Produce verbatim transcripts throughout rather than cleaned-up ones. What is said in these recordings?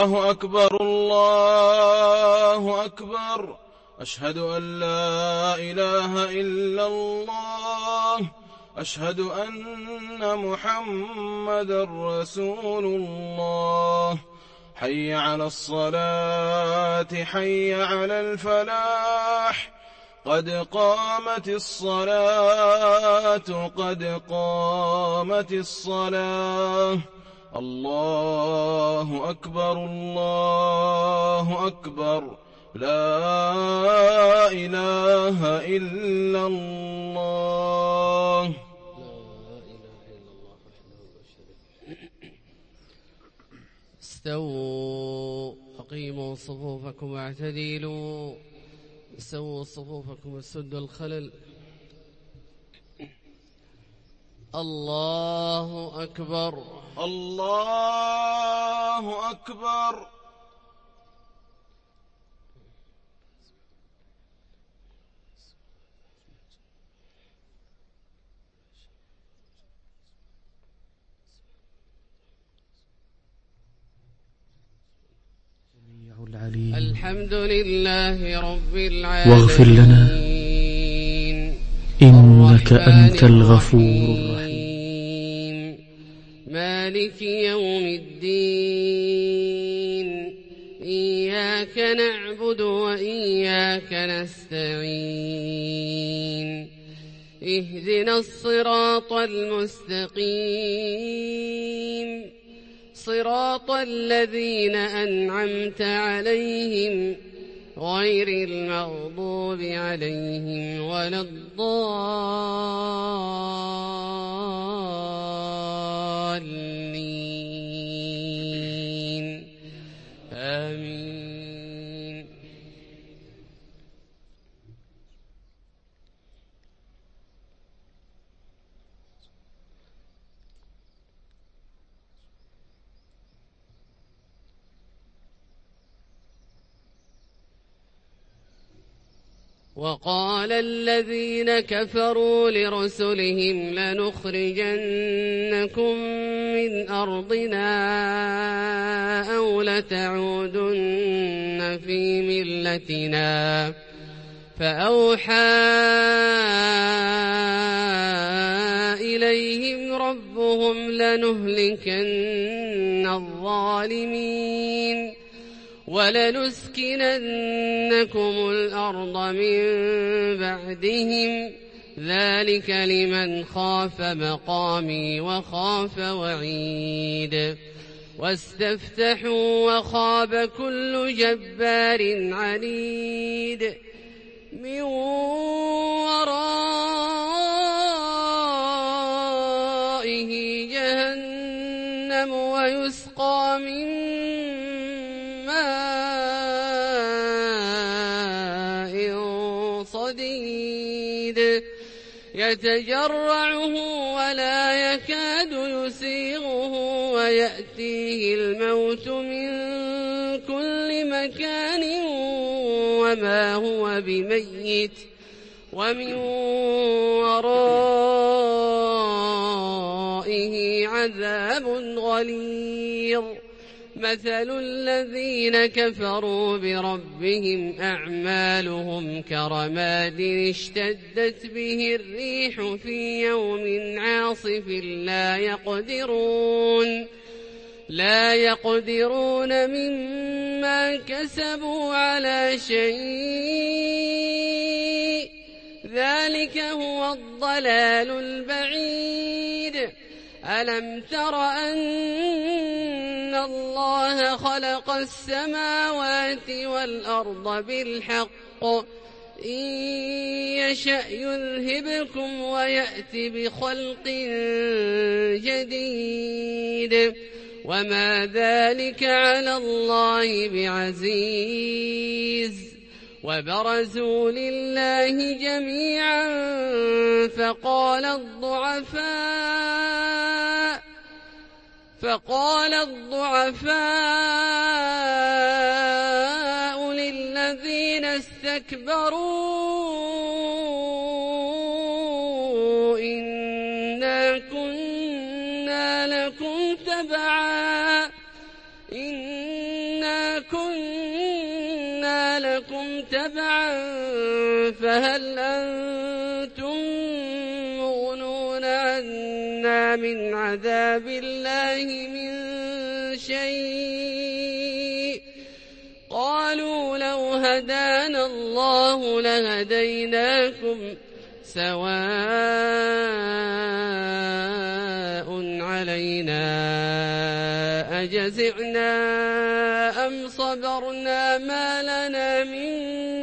الله أكبر الله أكبر أشهد أن لا إله إلا الله أشهد أن محمدا رسول الله حي على الصلاة حي على الفلاح قد قامت الصلاة قد قامت الصلاة الله أكبر الله أكبر لا إله إلا الله لا إله إلا الله وحده لا شريك له. استووا أقيموا صفوفكم واعتدلوا سووا صفوفكم وسدوا الخلل. الله أكبر الله أكبر الحمد لله رب العالمين واغفر لنا إنك أنت الغفور الرحيم مالك يوم الدين إياك نعبد وإياك نستعين اهدنا الصراط المستقيم صراط الذين أنعمت عليهم غير المغضوب عليهم ولا الضالين آمين. وقال الذين كفروا لرسلهم لنخرجنكم من أرضنا أو لتعودن في ملتنا فأوحى إليهم ربهم لنهلكن الظالمين ولنسكننكم الأرض من بعدهم ذلك لمن خاف مقامي وخاف وعيد. واستفتحوا وخاب كل جبار عنيد من ورائه جهنم ويسقى من يتجرعه ولا يكاد يسيغه ويأتيه الموت من كل مكان وما هو بميت ومن ورائه عذاب غليظ. مثل الذين كفروا بربهم أعمالهم كرماد اشتدت به الريح في يوم عاصف لا يقدرون لا يقدرون مما كسبوا على شيء ذلك هو الضلال البعيد. ألم تر أن الله خلق السماوات والأرض بالحق إن يشأ يذهبكم ويأتي بخلق جديد وما ذلك على الله بعزيز. وبرزوا لله جميعا فقال الضعفاء فقال الضعفاء للذين استكبروا إنا كنا لكم تبعا إن كنا لكم تبعا فهل أنتم مغنون عنا من عذاب الله من شيء قالوا لو هدانا الله لهديناكم سواء علينا أجزعنا أم صبرنا ما لنا من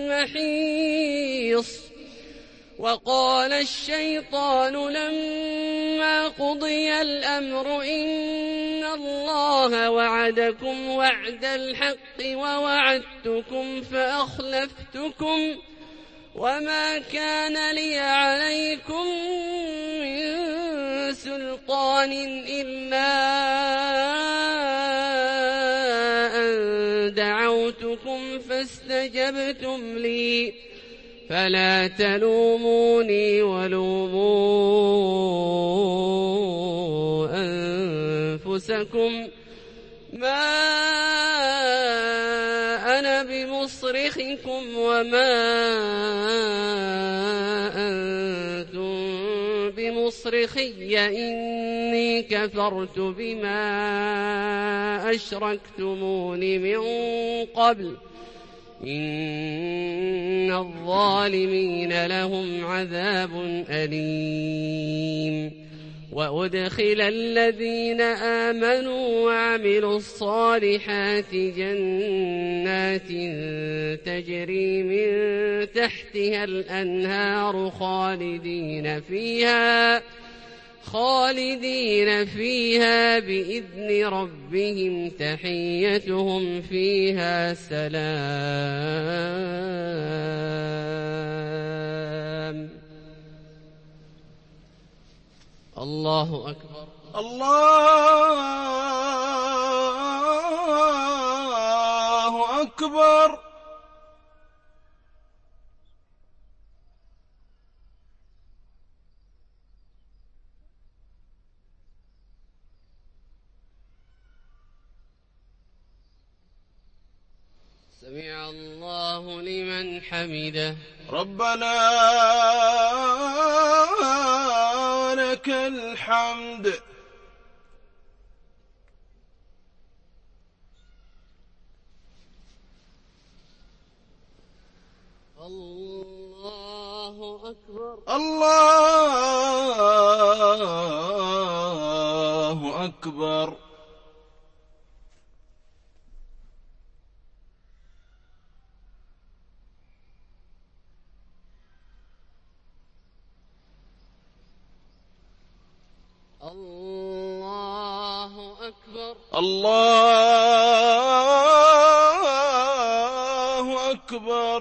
محيص وقال الشيطان لما قضي الأمر إن الله وعدكم وعد الحق ووعدتكم فأخلفتكم وما كان لي عليكم من سلطان إلا أن دعوتكم فاستجبتم لي فلا تلوموني ولوموا أنفسكم ما أنا بمصرخكم وما أنتم بمصرخي إني كفرت بما أشركتمون من قبل إن الظالمين لهم عذاب أليم وأدخل الذين آمنوا وعملوا الصالحات جنات تجري من تحتها الأنهار خالدين فيها خالدين فيها بإذن ربهم تحيتهم فيها سلام الله أكبر الله أكبر سمع الله لمن حمده ربنا لك الحمد الله أكبر الله أكبر الله أكبر الله أكبر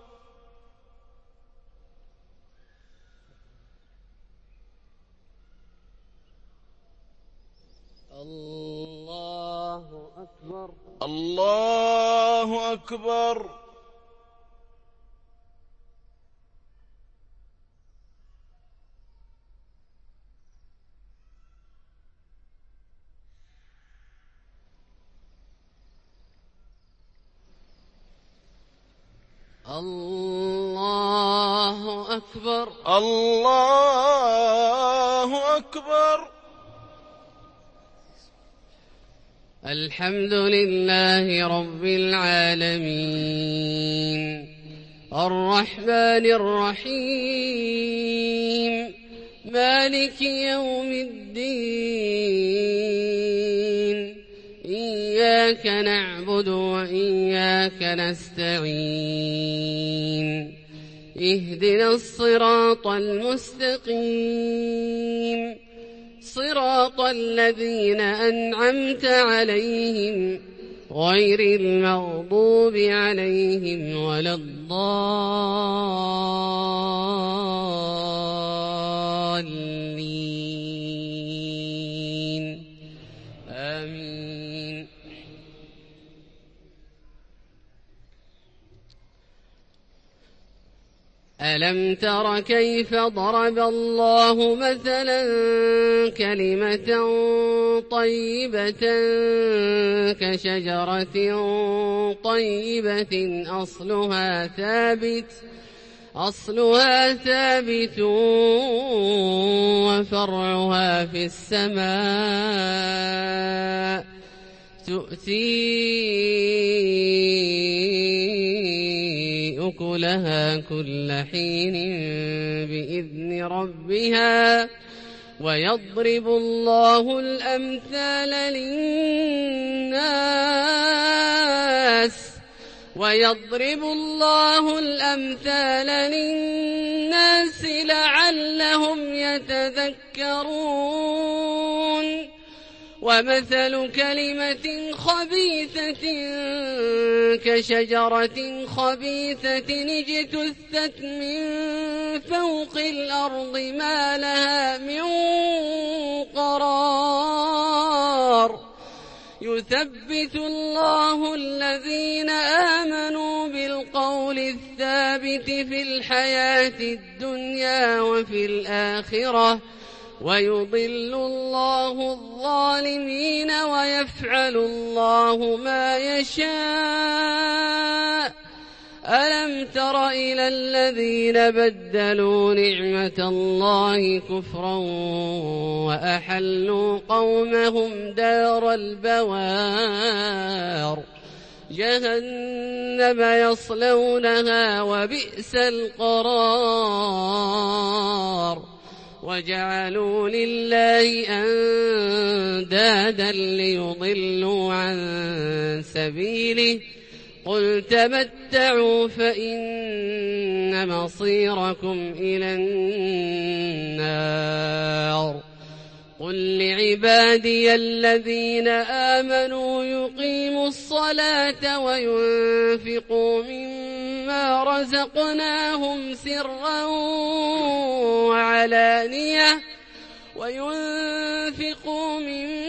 الله أكبر الله أكبر الله أكبر الله أكبر الحمد لله رب العالمين الرحمن الرحيم مالك يوم الدين إياك نعبد وإياك نستعين اهدنا الصراط المستقيم صراط الذين أنعمت عليهم غير المغضوب عليهم ولا الضالين آمين ألم تر كيف ضرب الله مثلا كلمة طيبة كشجرة طيبة أصلها ثابت أصلها ثابت وفرعها في السماء تؤتي أكلها كل حين بإذن ربها ويضرب الله الأمثال للناس ويضرب الله الأمثال للناس لعلهم يتذكرون ومثل كلمة خبيثة كشجرة خبيثة اجتثت من فوق الأرض ما لها من قرار يثبت الله الذين آمنوا بالقول الثابت في الحياة الدنيا وفي الآخرة ويضل الله الظالمين ويفعل الله ما يشاء ألم تر إلى الذين بدلوا نعمة الله كفرا وأحلوا قومهم دار البوار جهنم يصلونها وبئس القرار وجعلوا لله أندادا ليضلوا عن سبيله قل تمتعوا فإن مصيركم إلى النار قل لعبادي الذين آمنوا يقيموا الصلاة وينفقوا مما رزقناهم سرا وعلانية وينفقوا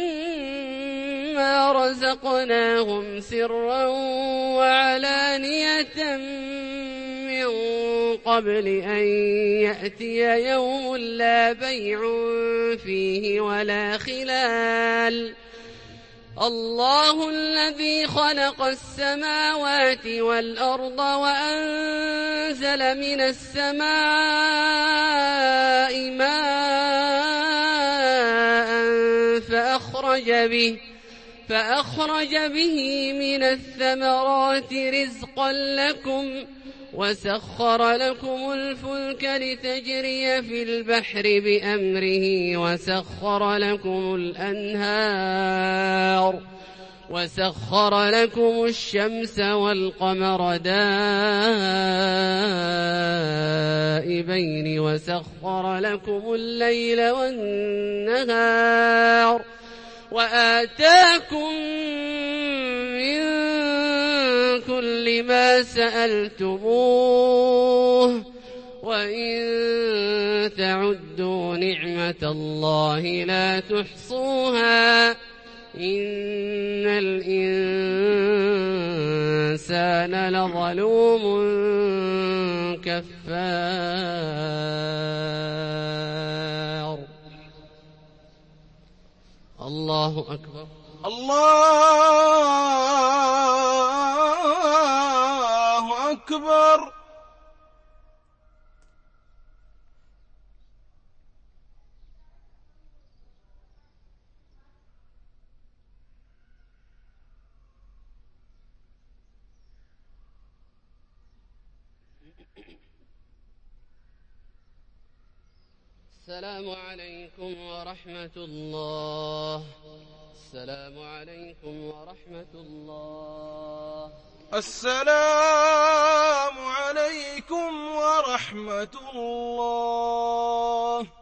مما رزقناهم سرا وعلانية من قبل أن يأتي يوم لا بيع فيه ولا خلال الله الذي خلق السماوات والأرض وأنزل من السماء ماء فأخرج به فأخرج به من الثمرات رزقا لكم وسخر لكم الفلك لتجري في البحر بأمره وسخر لكم الأنهار وسخر لكم الشمس والقمر دائبين وسخر لكم الليل والنهار وآتاكم من كل ما سألتموه وإن تعدوا نعمة الله لا تحصوها إن الإنسان لظلوم كفار الله أكبر الله أكبر السلام عليكم ورحمة الله السلام عليكم ورحمة الله السلام عليكم ورحمة الله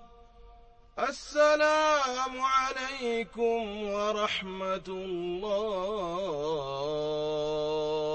السلام عليكم ورحمة الله